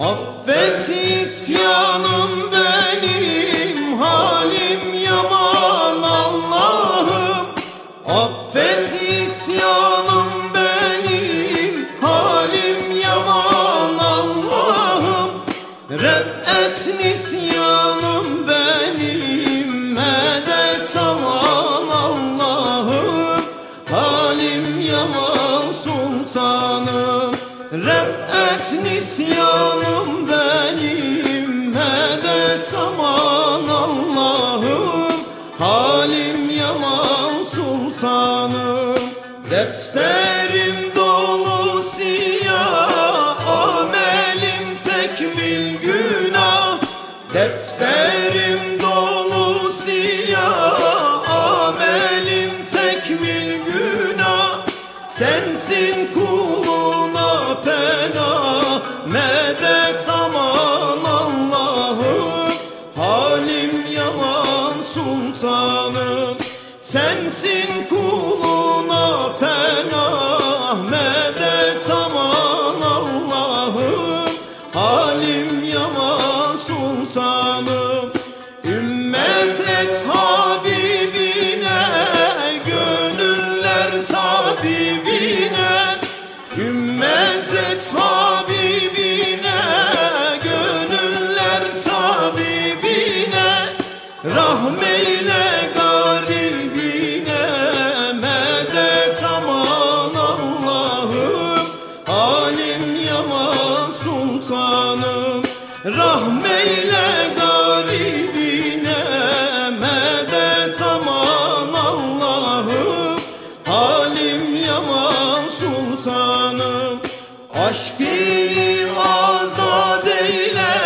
Affet isyanım benim, halim yaman Allah'ım. Affet isyanım benim, halim yaman Allah'ım. Ref'et nisyanım benim, medet aman Allah'ım. Halim yaman sultanım. Ref'et nisyanım benim, medet aman Allah'ım. Halim yaman sultanım. Defterim dolu siyah, amelim tekmil günah. Defterim dolu siyah, amelim tekmil günah. Sensin kuluna pena, medet aman Allah'ım. Halim yaman sultanım. Sensin kuluna pena, medet aman Allah'ım. Halim yaman sultanım. Ümmet et Habibine, gönüller tabibine. Ümmet et Habibine, gönüller tabibine. Rahmeyle garibine, medet aman Allah'ım. Halim yaman sultanım. Rahmeyle garibine, medet aman Allah'ım. Halim yaman sultanım. Aşk-ı azad eyle,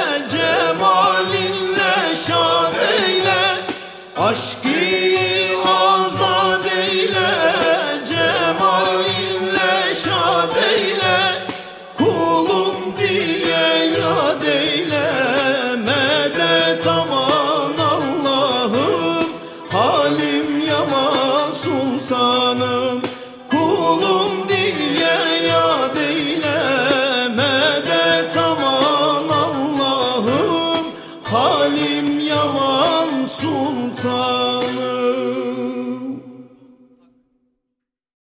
cemalinle şad eyle. Aşk-ı azad eyle, cemalinle şad eyle. Kulum diye yad eyle, medet aman Allah'ım. Halim yaman sultanım. Kulum diye yad eyle, medet aman Allah'ım. Halim yaman sultanım.